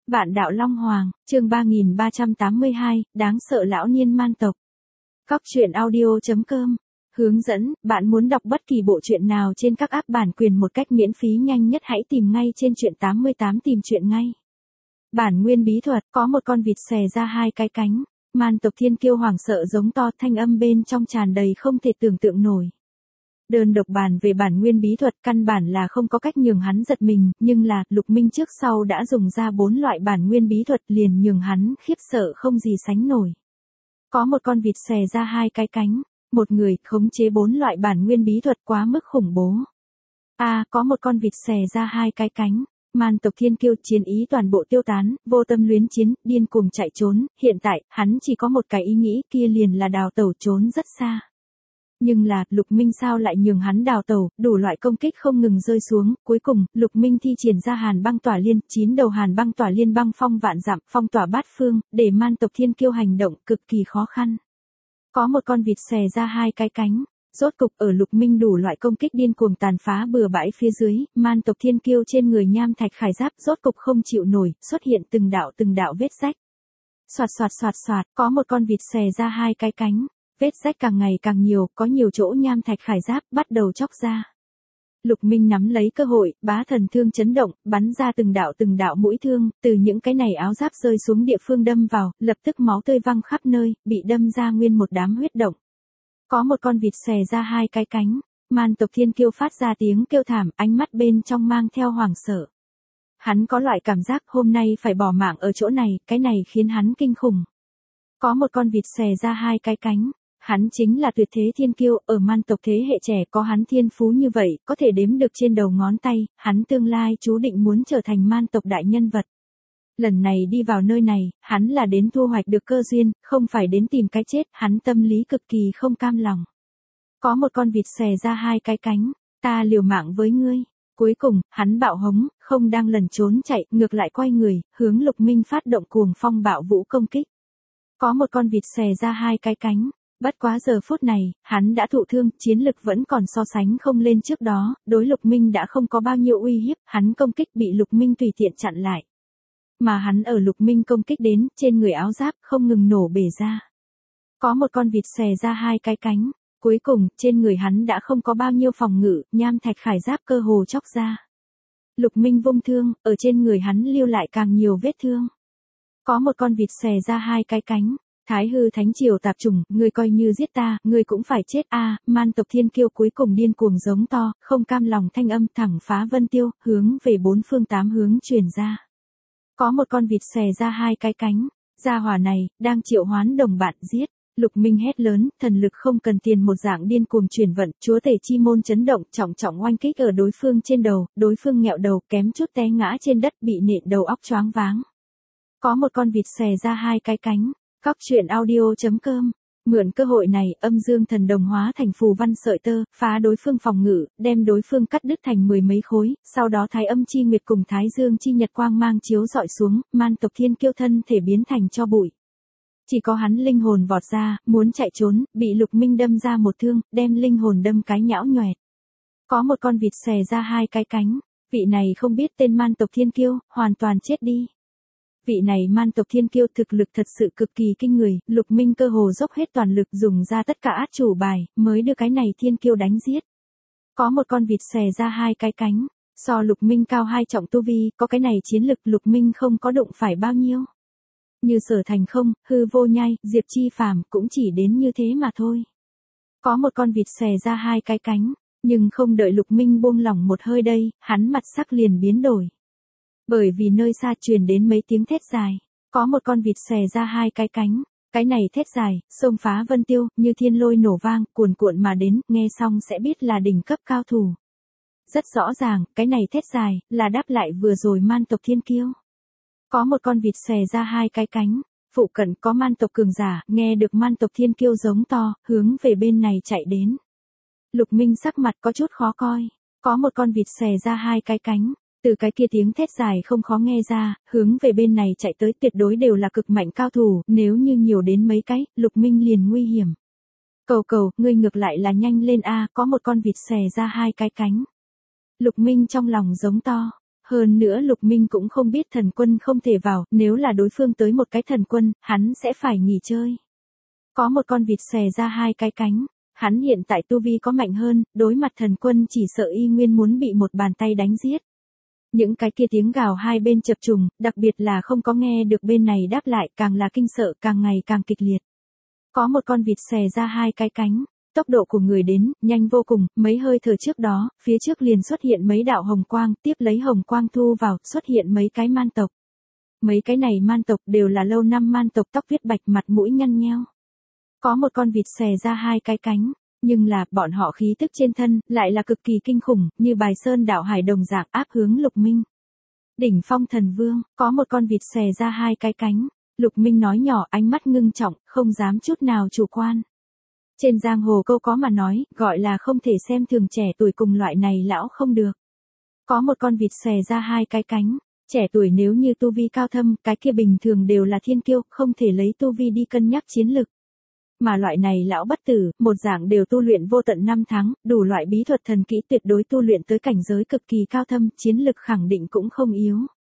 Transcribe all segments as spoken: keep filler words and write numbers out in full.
Vạn đạo Long Hoàng, chương ba nghìn ba trăm tám mươi hai, đáng sợ lão niên man tộc. Cóc truyện audio chấm com. Hướng dẫn, bạn muốn đọc bất kỳ bộ truyện nào trên các app bản quyền một cách miễn phí nhanh nhất hãy tìm ngay trên truyện tám mươi tám tìm truyện ngay. Bản nguyên bí thuật, có một con vịt xòe ra hai cái cánh. Man tộc thiên kiêu hoảng sợ giống to, thanh âm bên trong tràn đầy không thể tưởng tượng nổi. Đơn độc bàn về bản nguyên bí thuật căn bản là không có cách nhường hắn giật mình, nhưng là, Lục Minh trước sau đã dùng ra bốn loại bản nguyên bí thuật liền nhường hắn khiếp sợ không gì sánh nổi. Có một con vịt xòe ra hai cái cánh, một người khống chế bốn loại bản nguyên bí thuật quá mức khủng bố. A, à, có một con vịt xòe ra hai cái cánh. Man tộc thiên kiêu chiến ý toàn bộ tiêu tán, vô tâm luyến chiến, điên cuồng chạy trốn, hiện tại, hắn chỉ có một cái ý nghĩ kia liền là đào tẩu trốn rất xa. Nhưng là, Lục Minh sao lại nhường hắn đào tẩu, đủ loại công kích không ngừng rơi xuống, cuối cùng, Lục Minh thi triển ra hàn băng tỏa liên, chín đầu hàn băng tỏa liên băng phong vạn dặm, phong tỏa bát phương, để man tộc thiên kiêu hành động cực kỳ khó khăn. Có một con vịt xòe ra hai cái cánh. Rốt cục ở Lục Minh đủ loại công kích điên cuồng tàn phá bừa bãi phía dưới, man tộc thiên kiêu trên người nham thạch khải giáp rốt cục không chịu nổi, xuất hiện từng đạo từng đạo vết rách. Soạt soạt soạt soạt, có một con vịt xòe ra hai cái cánh, vết rách càng ngày càng nhiều, có nhiều chỗ nham thạch khải giáp bắt đầu chóc ra. Lục Minh nắm lấy cơ hội, bá thần thương chấn động, bắn ra từng đạo từng đạo mũi thương, từ những cái này áo giáp rơi xuống địa phương đâm vào, lập tức máu tươi văng khắp nơi, bị đâm ra nguyên một đám huyết động. Có một con vịt xòe ra hai cái cánh, man tộc thiên kiêu phát ra tiếng kêu thảm, ánh mắt bên trong mang theo hoảng sợ. Hắn có loại cảm giác hôm nay phải bỏ mạng ở chỗ này, cái này khiến hắn kinh khủng. Có một con vịt xòe ra hai cái cánh, hắn chính là tuyệt thế thiên kiêu, ở man tộc thế hệ trẻ có hắn thiên phú như vậy, có thể đếm được trên đầu ngón tay, hắn tương lai chú định muốn trở thành man tộc đại nhân vật. Lần này đi vào nơi này, hắn là đến thu hoạch được cơ duyên, không phải đến tìm cái chết, hắn tâm lý cực kỳ không cam lòng. Có một con vịt xòe ra hai cái cánh, ta liều mạng với ngươi. Cuối cùng, hắn bạo hống, không đang lẩn trốn chạy, ngược lại quay người, hướng Lục Minh phát động cuồng phong bạo vũ công kích. Có một con vịt xòe ra hai cái cánh, bất quá giờ phút này, hắn đã thụ thương, chiến lực vẫn còn so sánh không lên trước đó, đối Lục Minh đã không có bao nhiêu uy hiếp, hắn công kích bị Lục Minh tùy tiện chặn lại. Mà hắn ở Lục Minh công kích đến, trên người áo giáp không ngừng nổ bể ra. Có một con vịt xòe ra hai cái cánh, cuối cùng, trên người hắn đã không có bao nhiêu phòng ngự, nham thạch khải giáp cơ hồ chóc ra. Lục Minh vung thương, ở trên người hắn lưu lại càng nhiều vết thương. Có một con vịt xòe ra hai cái cánh, Thái hư thánh triều tạp chủng, ngươi coi như giết ta, ngươi cũng phải chết a. À, man tộc thiên kiêu cuối cùng điên cuồng giống to, không cam lòng thanh âm thẳng phá vân tiêu, hướng về bốn phương tám hướng truyền ra. Có một con vịt xòe ra hai cái cánh, gia hỏa này, đang triệu hoán đồng bạn giết. Lục Minh hét lớn, thần lực không cần tiền một dạng điên cuồng truyền vận, chúa tể chi môn chấn động, trọng trọng oanh kích ở đối phương trên đầu, đối phương nghẹo đầu, kém chút té ngã trên đất, bị nện đầu óc choáng váng. Có một con vịt xòe ra hai cái cánh, cóc truyện audio chấm com. Mượn cơ hội này, âm dương thần đồng hóa thành phù văn sợi tơ, phá đối phương phòng ngự, đem đối phương cắt đứt thành mười mấy khối, sau đó thái âm chi nguyệt cùng thái dương chi nhật quang mang chiếu dọi xuống, man tộc thiên kiêu thân thể biến thành cho bụi. Chỉ có hắn linh hồn vọt ra, muốn chạy trốn, bị Lục Minh đâm ra một thương, đem linh hồn đâm cái nhão nhoẹt. Có một con vịt xòe ra hai cái cánh, vị này không biết tên man tộc thiên kiêu, hoàn toàn chết đi. Vị này man tộc thiên kiêu thực lực thật sự cực kỳ kinh người, Lục Minh cơ hồ dốc hết toàn lực dùng ra tất cả át chủ bài, mới đưa cái này thiên kiêu đánh giết. Có một con vịt xòe ra hai cái cánh, so Lục Minh cao hai trọng tu vi, có cái này chiến lực Lục Minh không có đụng phải bao nhiêu. Như Sở Thành không, hư vô nhai, Diệp Chi Phàm cũng chỉ đến như thế mà thôi. Có một con vịt xòe ra hai cái cánh, nhưng không đợi Lục Minh buông lỏng một hơi đây, hắn mặt sắc liền biến đổi. Bởi vì nơi xa truyền đến mấy tiếng thét dài, có một con vịt xòe ra hai cái cánh, cái này thét dài, xông phá vân tiêu, như thiên lôi nổ vang, cuồn cuộn mà đến, nghe xong sẽ biết là đỉnh cấp cao thủ. Rất rõ ràng, cái này thét dài, là đáp lại vừa rồi man tộc thiên kiêu. Có một con vịt xòe ra hai cái cánh, phụ cận có man tộc cường giả, nghe được man tộc thiên kiêu giống to, hướng về bên này chạy đến. Lục Minh sắc mặt có chút khó coi, có một con vịt xòe ra hai cái cánh. Từ cái kia tiếng thét dài không khó nghe ra, hướng về bên này chạy tới tuyệt đối đều là cực mạnh cao thủ, nếu như nhiều đến mấy cái, Lục Minh liền nguy hiểm. Cầu cầu, ngươi ngược lại là nhanh lên a, có một con vịt xòe ra hai cái cánh. Lục Minh trong lòng giống to, Hơn nữa Lục Minh cũng không biết thần quân không thể vào, nếu là đối phương tới một cái thần quân, hắn sẽ phải nghỉ chơi. Có một con vịt xòe ra hai cái cánh, hắn hiện tại tu vi có mạnh hơn, đối mặt thần quân chỉ sợ y nguyên muốn bị một bàn tay đánh giết. Những cái kia tiếng gào hai bên chập trùng, đặc biệt là không có nghe được bên này đáp lại, càng là kinh sợ, càng ngày càng kịch liệt. Có một con vịt xòe ra hai cái cánh, tốc độ của người đến, nhanh vô cùng, mấy hơi thở trước đó, phía trước liền xuất hiện mấy đạo hồng quang, tiếp lấy hồng quang thu vào, xuất hiện mấy cái man tộc. Mấy cái này man tộc đều là lâu năm man tộc tóc viết bạch mặt mũi nhăn nheo. Có một con vịt xòe ra hai cái cánh, nhưng là, bọn họ khí tức trên thân, lại là cực kỳ kinh khủng, như bài sơn đảo hải đồng dạng áp hướng Lục Minh. Đỉnh phong thần vương, có một con vịt xòe ra hai cái cánh, Lục Minh nói nhỏ ánh mắt ngưng trọng, không dám chút nào chủ quan. Trên giang hồ câu có mà nói, gọi là không thể xem thường trẻ tuổi cùng loại này lão không được. Có một con vịt xòe ra hai cái cánh, trẻ tuổi nếu như tu vi cao thâm, cái kia bình thường đều là thiên kiêu, không thể lấy tu vi đi cân nhắc chiến lực. Mà loại này lão bất tử, một dạng đều tu luyện vô tận năm tháng, đủ loại bí thuật thần kỹ tuyệt đối tu luyện tới cảnh giới cực kỳ cao thâm, chiến lực khẳng định cũng không yếu.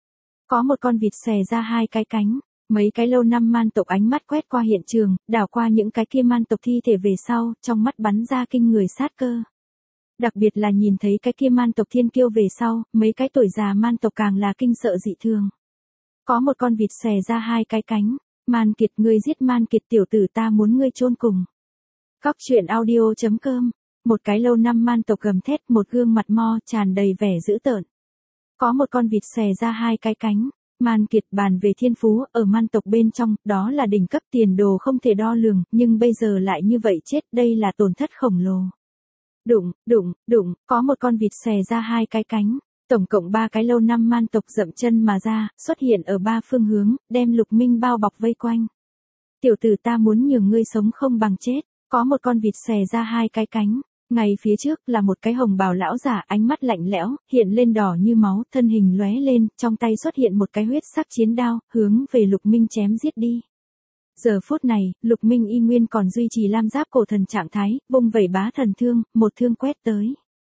Có một con vịt xòe ra hai cái cánh, mấy cái lâu năm man tộc ánh mắt quét qua hiện trường, đảo qua những cái kia man tộc thi thể về sau, trong mắt bắn ra kinh người sát cơ. Đặc biệt là nhìn thấy cái kia man tộc thiên kiêu về sau, mấy cái tuổi già man tộc càng là kinh sợ dị thường. Có một con vịt xòe ra hai cái cánh. Man Kiệt, ngươi giết Man Kiệt tiểu tử, ta muốn ngươi chôn cùng. Cóc truyện audio chấm com. Một cái lâu năm man tộc gầm thét, một gương mặt mo tràn đầy vẻ dữ tợn. Có một con vịt xòe ra hai cái cánh. Man Kiệt, bàn về thiên phú, ở man tộc bên trong, đó là đỉnh cấp tiền đồ không thể đo lường, nhưng bây giờ lại như vậy chết, đây là tổn thất khổng lồ. Đụng, đụng, đụng, có một con vịt xòe ra hai cái cánh. Tổng cộng ba cái lâu năm man tộc dậm chân mà ra, xuất hiện ở ba phương hướng, đem Lục Minh bao bọc vây quanh. Tiểu tử, ta muốn nhường ngươi sống không bằng chết. Có một con vịt xòe ra hai cái cánh, ngay phía trước là một cái hồng bào lão giả, ánh mắt lạnh lẽo, hiện lên đỏ như máu, thân hình lóe lên, trong tay xuất hiện một cái huyết sắc chiến đao, hướng về Lục Minh chém giết đi. Giờ phút này, Lục Minh y nguyên còn duy trì lam giáp cổ thần trạng thái, vung vẩy bá thần thương, một thương quét tới.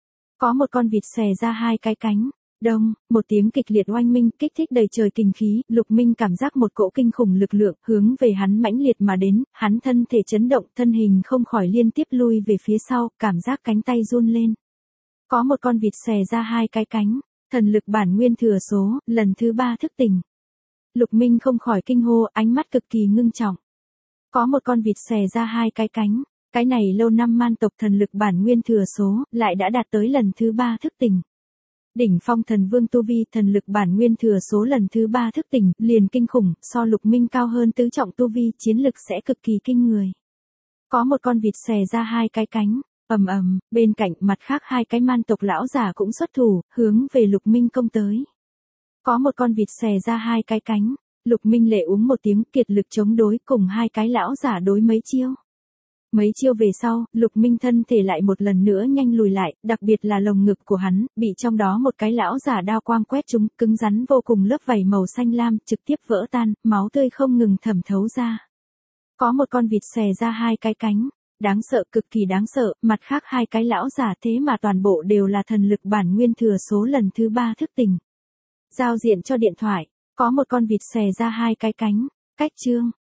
Có một con vịt xòe ra hai cái cánh, đông, một tiếng kịch liệt oanh minh, kích thích đầy trời kinh khí, Lục Minh cảm giác một cỗ kinh khủng lực lượng, hướng về hắn mãnh liệt mà đến, hắn thân thể chấn động, thân hình không khỏi liên tiếp lui về phía sau, cảm giác cánh tay run lên. Có một con vịt xòe ra hai cái cánh, thần lực bản nguyên thừa số, lần thứ ba thức tỉnh. Lục Minh không khỏi kinh hô, ánh mắt cực kỳ ngưng trọng. Có một con vịt xòe ra hai cái cánh. Cái này lâu năm man tộc thần lực bản nguyên thừa số, lại đã đạt tới lần thứ ba thức tỉnh. Đỉnh phong thần vương tu vi, thần lực bản nguyên thừa số lần thứ ba thức tỉnh, liền kinh khủng, so Lục Minh cao hơn tứ trọng tu vi, chiến lực sẽ cực kỳ kinh người. Có một con vịt xòe ra hai cái cánh, ầm ầm, bên cạnh mặt khác hai cái man tộc lão giả cũng xuất thủ, hướng về Lục Minh công tới. Có một con vịt xòe ra hai cái cánh, Lục Minh lệ uống một tiếng, kiệt lực chống đối, cùng hai cái lão giả đối mấy chiêu. Mấy chiêu về sau, Lục Minh thân thể lại một lần nữa nhanh lùi lại, đặc biệt là lồng ngực của hắn, bị trong đó một cái lão giả đao quang quét trúng, cứng rắn vô cùng, lớp vảy màu xanh lam, trực tiếp vỡ tan, máu tươi không ngừng thẩm thấu ra. Có một con vịt xòe ra hai cái cánh, đáng sợ, cực kỳ đáng sợ, mặt khác hai cái lão giả thế mà toàn bộ đều là thần lực bản nguyên thừa số lần thứ ba thức tỉnh. Giao diện cho điện thoại, có một con vịt xòe ra hai cái cánh, cách chương.